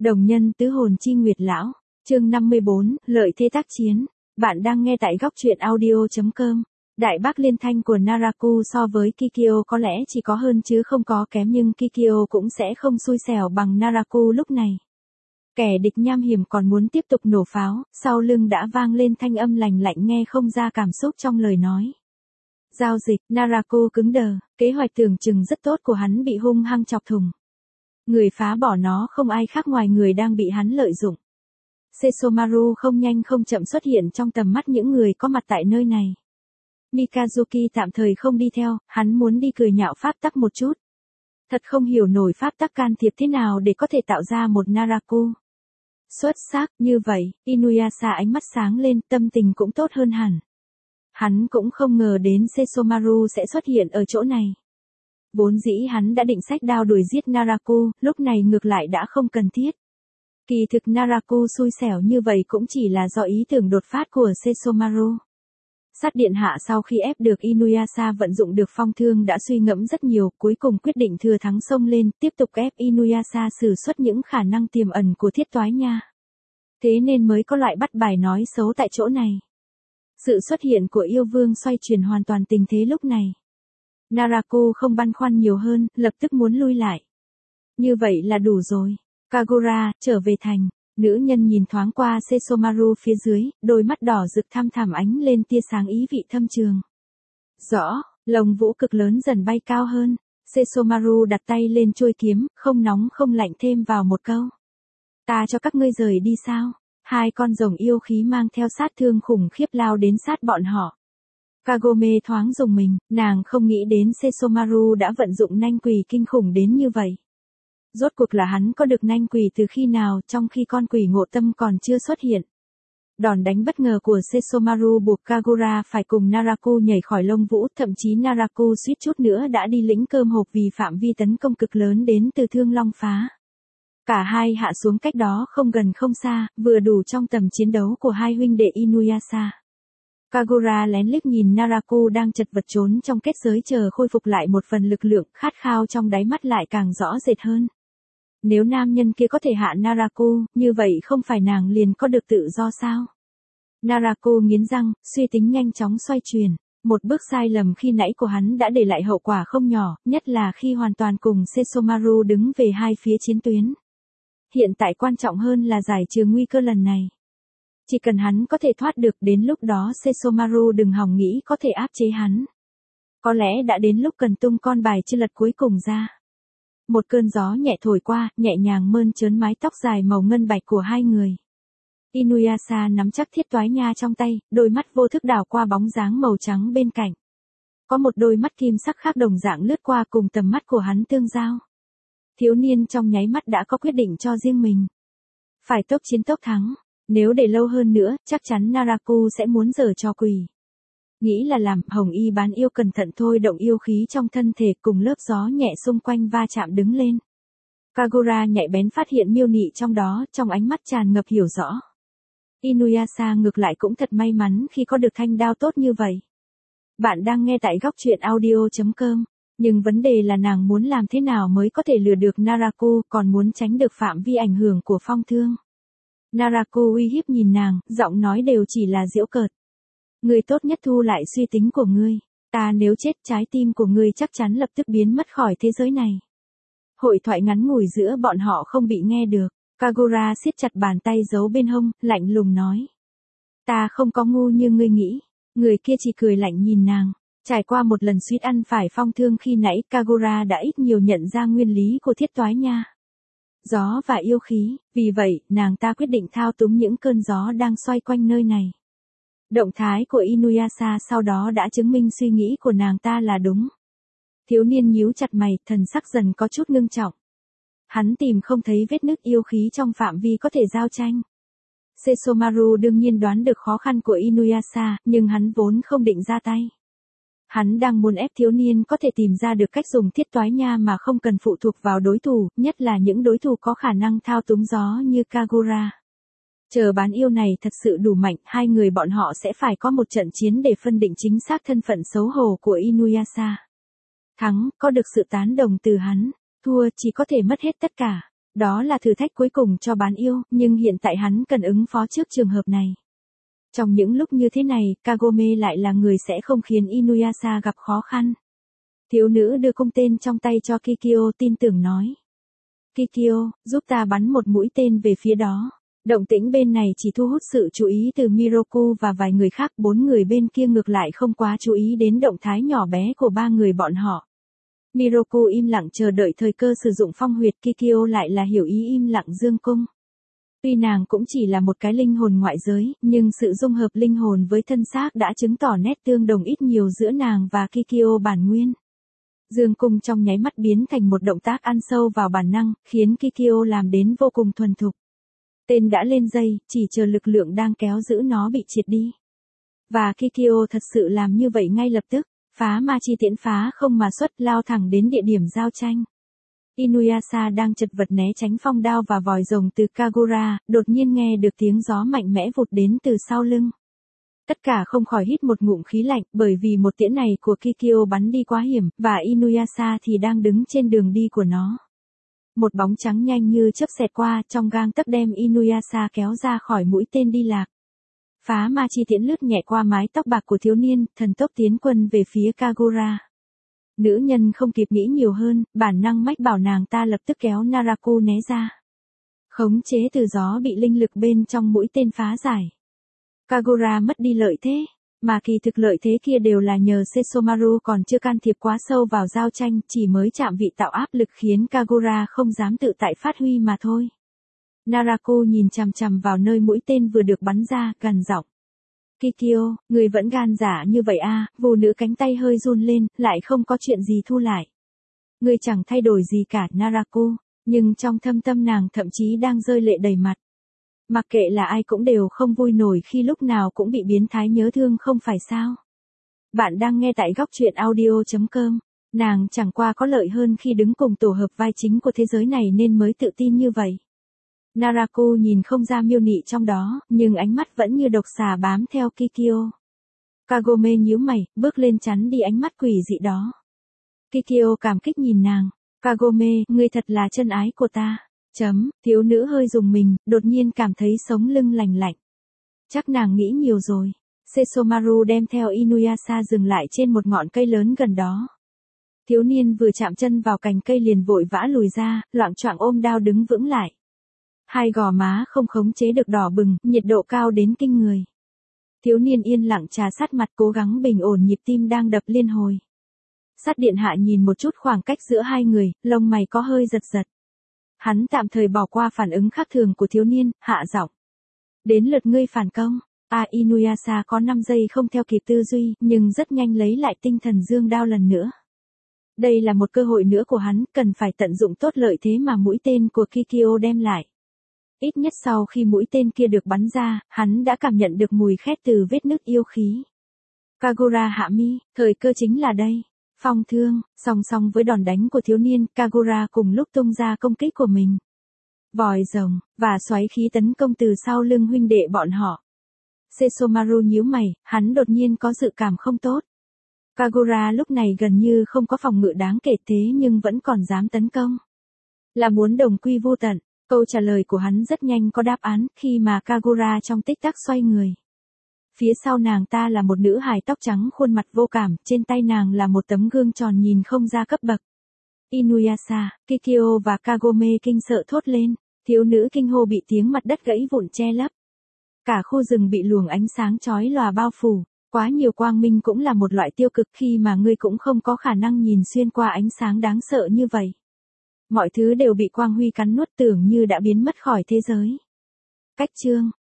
Đồng nhân tứ hồn chi nguyệt lão, chương 54, lợi thế tác chiến. Bạn đang nghe tại góc truyện audio.com. Đại bác liên thanh của Naraku so với Kikyo có lẽ chỉ có hơn chứ không có kém, nhưng Kikyo cũng sẽ không xui xẻo bằng Naraku lúc này. Kẻ địch nham hiểm còn muốn tiếp tục nổ pháo, sau lưng đã vang lên thanh âm lành lạnh nghe không ra cảm xúc trong lời nói. Giao dịch, Naraku cứng đờ, kế hoạch tưởng chừng rất tốt của hắn bị hung hăng chọc thủng. Người phá bỏ nó không ai khác ngoài người đang bị hắn lợi dụng. Sesomaru không nhanh không chậm xuất hiện trong tầm mắt những người có mặt tại nơi này. Mikazuki tạm thời không đi theo, hắn muốn đi cười nhạo pháp tắc một chút. Thật không hiểu nổi pháp tắc can thiệp thế nào để có thể tạo ra một Naraku xuất sắc như vậy. Inuyasha ánh mắt sáng lên, tâm tình cũng tốt hơn hẳn. Hắn cũng không ngờ đến Sesomaru sẽ xuất hiện ở chỗ này. Vốn dĩ hắn đã định xách đao đuổi giết Naraku, lúc này ngược lại đã không cần thiết. Kỳ thực Naraku xui xẻo như vậy cũng chỉ là do ý tưởng đột phát của Sesomaru. Sát điện hạ sau khi ép được Inuyasha vận dụng được phong thương đã suy ngẫm rất nhiều, cuối cùng quyết định thừa thắng xông lên, tiếp tục ép Inuyasha sử xuất những khả năng tiềm ẩn của thiết toái nha. Thế nên mới có loại bắt bài nói xấu tại chỗ này. Sự xuất hiện của yêu vương xoay chuyển hoàn toàn tình thế lúc này. Naraku không băn khoăn nhiều hơn, lập tức muốn lui lại. Như vậy là đủ rồi. Kagura, trở về thành. Nữ nhân nhìn thoáng qua Sesomaru phía dưới, đôi mắt đỏ rực thăm thẳm ánh lên tia sáng ý vị thâm trường. Rõ, lồng vũ cực lớn dần bay cao hơn. Sesomaru đặt tay lên chuôi kiếm, không nóng không lạnh thêm vào một câu. Ta cho các ngươi rời đi sao? Hai con rồng yêu khí mang theo sát thương khủng khiếp lao đến sát bọn họ. Kagome thoáng rùng mình, nàng không nghĩ đến Sesomaru đã vận dụng nanh quỷ kinh khủng đến như vậy. Rốt cuộc là hắn có được nanh quỷ từ khi nào, trong khi con quỷ ngộ tâm còn chưa xuất hiện. Đòn đánh bất ngờ của Sesomaru buộc Kagura phải cùng Naraku nhảy khỏi lông vũ, thậm chí Naraku suýt chút nữa đã đi lĩnh cơm hộp vì phạm vi tấn công cực lớn đến từ thương long phá. Cả hai hạ xuống cách đó không gần không xa, vừa đủ trong tầm chiến đấu của hai huynh đệ Inuyasha. Kagura lén liếc nhìn Naraku đang chật vật trốn trong kết giới chờ khôi phục lại một phần lực lượng, khát khao trong đáy mắt lại càng rõ rệt hơn. Nếu nam nhân kia có thể hạ Naraku, như vậy không phải nàng liền có được tự do sao? Naraku nghiến răng, suy tính nhanh chóng xoay chuyển. Một bước sai lầm khi nãy của hắn đã để lại hậu quả không nhỏ, nhất là khi hoàn toàn cùng Sesomaru đứng về hai phía chiến tuyến. Hiện tại quan trọng hơn là giải trừ nguy cơ lần này. Chỉ cần hắn có thể thoát được, đến lúc đó Sesomaru đừng hòng nghĩ có thể áp chế hắn. Có lẽ đã đến lúc cần tung con bài chưa lật cuối cùng ra. Một cơn gió nhẹ thổi qua, nhẹ nhàng mơn trớn mái tóc dài màu ngân bạch của hai người. Inuyasha nắm chắc thiết toái nha trong tay, đôi mắt vô thức đảo qua bóng dáng màu trắng bên cạnh. Có một đôi mắt kim sắc khác đồng dạng lướt qua cùng tầm mắt của hắn tương giao. Thiếu niên trong nháy mắt đã có quyết định cho riêng mình. Phải tốc chiến tốc thắng. Nếu để lâu hơn nữa, chắc chắn Naraku sẽ muốn giở trò quỷ. Nghĩ là làm, Hồng Y bán yêu cẩn thận thôi động yêu khí trong thân thể cùng lớp gió nhẹ xung quanh va chạm đứng lên. Kagura nhạy bén phát hiện miêu nị trong đó, trong ánh mắt tràn ngập hiểu rõ. Inuyasha ngược lại cũng thật may mắn khi có được thanh đao tốt như vậy. Bạn đang nghe tại góc truyện audio.com. Nhưng vấn đề là nàng muốn làm thế nào mới có thể lừa được Naraku, còn muốn tránh được phạm vi ảnh hưởng của phong thương. Naraku uy hiếp nhìn nàng, giọng nói đều chỉ là giễu cợt. Ngươi tốt nhất thu lại suy tính của ngươi. Ta nếu chết, trái tim của ngươi chắc chắn lập tức biến mất khỏi thế giới này. Hội thoại ngắn ngủi giữa bọn họ không bị nghe được. Kagura siết chặt bàn tay giấu bên hông, lạnh lùng nói. Ta không có ngu như ngươi nghĩ. Người kia chỉ cười lạnh nhìn nàng. Trải qua một lần suýt ăn phải phong thương khi nãy, Kagura đã ít nhiều nhận ra nguyên lý của thiết toái nha. Gió và yêu khí, vì vậy, nàng ta quyết định thao túng những cơn gió đang xoay quanh nơi này. Động thái của Inuyasha sau đó đã chứng minh suy nghĩ của nàng ta là đúng. Thiếu niên nhíu chặt mày, thần sắc dần có chút ngưng trọng. Hắn tìm không thấy vết nứt yêu khí trong phạm vi có thể giao tranh. Sesomaru đương nhiên đoán được khó khăn của Inuyasha, nhưng hắn vốn không định ra tay. Hắn đang muốn ép thiếu niên có thể tìm ra được cách dùng thiết toái nha mà không cần phụ thuộc vào đối thủ, nhất là những đối thủ có khả năng thao túng gió như Kagura. Chờ bán yêu này thật sự đủ mạnh, hai người bọn họ sẽ phải có một trận chiến để phân định chính xác thân phận xấu hổ của Inuyasha. Thắng, có được sự tán đồng từ hắn, thua chỉ có thể mất hết tất cả. Đó là thử thách cuối cùng cho bán yêu, nhưng hiện tại hắn cần ứng phó trước trường hợp này. Trong những lúc như thế này, Kagome lại là người sẽ không khiến Inuyasha gặp khó khăn. Thiếu nữ đưa cung tên trong tay cho Kikyo tin tưởng nói. Kikyo, giúp ta bắn một mũi tên về phía đó. Động tĩnh bên này chỉ thu hút sự chú ý từ Miroku và vài người khác, 4 người bên kia ngược lại không quá chú ý đến động thái nhỏ bé của 3 người bọn họ. Miroku im lặng chờ đợi thời cơ sử dụng phong huyệt, Kikyo lại là hiểu ý im lặng dương cung. Tuy nàng cũng chỉ là một cái linh hồn ngoại giới, nhưng sự dung hợp linh hồn với thân xác đã chứng tỏ nét tương đồng ít nhiều giữa nàng và Kikyo bản nguyên. Dương cung trong nháy mắt biến thành một động tác ăn sâu vào bản năng, khiến Kikyo làm đến vô cùng thuần thục. Tên đã lên dây, chỉ chờ lực lượng đang kéo giữ nó bị triệt đi. Và Kikyo thật sự làm như vậy ngay lập tức, phá ma chi tiễn phá không mà xuất lao thẳng đến địa điểm giao tranh. Inuyasha đang chật vật né tránh phong đao và vòi rồng từ Kagura, đột nhiên nghe được tiếng gió mạnh mẽ vụt đến từ sau lưng. Tất cả không khỏi hít một ngụm khí lạnh, bởi vì một tiễn này của Kikyo bắn đi quá hiểm, và Inuyasha thì đang đứng trên đường đi của nó. Một bóng trắng nhanh như chớp xẹt qua, trong gang tấc đem Inuyasha kéo ra khỏi mũi tên đi lạc. Phá ma chi tiễn lướt nhẹ qua mái tóc bạc của thiếu niên, thần tốc tiến quân về phía Kagura. Nữ nhân không kịp nghĩ nhiều hơn, bản năng mách bảo nàng ta lập tức kéo Naraku né ra. Khống chế từ gió bị linh lực bên trong mũi tên phá giải. Kagura mất đi lợi thế, mà kỳ thực lợi thế kia đều là nhờ Sesomaru còn chưa can thiệp quá sâu vào giao tranh, chỉ mới chạm vị tạo áp lực khiến Kagura không dám tự tại phát huy mà thôi. Naraku nhìn chằm chằm vào nơi mũi tên vừa được bắn ra, gằn giọng. Kikyo, người vẫn gan dạ như vậy à? Vụ nữ cánh tay hơi run lên, lại không có chuyện gì thu lại. Người chẳng thay đổi gì cả, Naraku, nhưng trong thâm tâm nàng thậm chí đang rơi lệ đầy mặt. Mặc kệ là ai cũng đều không vui nổi khi lúc nào cũng bị biến thái nhớ thương không phải sao? Bạn đang nghe tại góc truyện audio.com. Nàng chẳng qua có lợi hơn khi đứng cùng tổ hợp vai chính của thế giới này nên mới tự tin như vậy. Naraku nhìn không ra miêu nị trong đó, nhưng ánh mắt vẫn như độc xà bám theo Kikyo. Kagome nhíu mày, bước lên chắn đi ánh mắt quỷ dị đó. Kikyo cảm kích nhìn nàng. Kagome, ngươi thật là chân ái của ta. Thiếu nữ hơi rùng mình, đột nhiên cảm thấy sống lưng lành lạnh. Chắc nàng nghĩ nhiều rồi. Sesomaru đem theo Inuyasha dừng lại trên một ngọn cây lớn gần đó. Thiếu niên vừa chạm chân vào cành cây liền vội vã lùi ra, loạng choạng ôm đao đứng vững lại. Hai gò má không khống chế được đỏ bừng, nhiệt độ cao đến kinh người. Thiếu niên yên lặng trà sát mặt cố gắng bình ổn nhịp tim đang đập liên hồi. Sát điện hạ nhìn một chút khoảng cách giữa hai người, lông mày có hơi giật giật. Hắn tạm thời bỏ qua phản ứng khác thường của thiếu niên, hạ giọng. Đến lượt ngươi phản công. Inuyasha có 5 giây không theo kịp tư duy, nhưng rất nhanh lấy lại tinh thần dương đao lần nữa. Đây là một cơ hội nữa của hắn, cần phải tận dụng tốt lợi thế mà mũi tên của Kikyo đem lại. Ít nhất sau khi mũi tên kia được bắn ra, hắn đã cảm nhận được mùi khét từ vết nứt yêu khí. Kagura hạ mi, thời cơ chính là đây. Phong thương, song song với đòn đánh của thiếu niên, Kagura cùng lúc tung ra công kích của mình. Vòi rồng, và xoáy khí tấn công từ sau lưng huynh đệ bọn họ. Sesomaru nhíu mày, hắn đột nhiên có dự cảm không tốt. Kagura lúc này gần như không có phòng ngự đáng kể thế nhưng vẫn còn dám tấn công. Là muốn đồng quy vô tận. Câu trả lời của hắn rất nhanh có đáp án, khi mà Kagura trong tích tắc xoay người. Phía sau nàng ta là một nữ hài tóc trắng khuôn mặt vô cảm, trên tay nàng là một tấm gương tròn nhìn không ra cấp bậc. Inuyasha, Kikyo và Kagome kinh sợ thốt lên, thiếu nữ kinh hô bị tiếng mặt đất gãy vụn che lấp. Cả khu rừng bị luồng ánh sáng chói lòa bao phủ, quá nhiều quang minh cũng là một loại tiêu cực khi mà ngươi cũng không có khả năng nhìn xuyên qua ánh sáng đáng sợ như vậy. Mọi thứ đều bị quang huy cắn nuốt tưởng như đã biến mất khỏi thế giới. Cách chương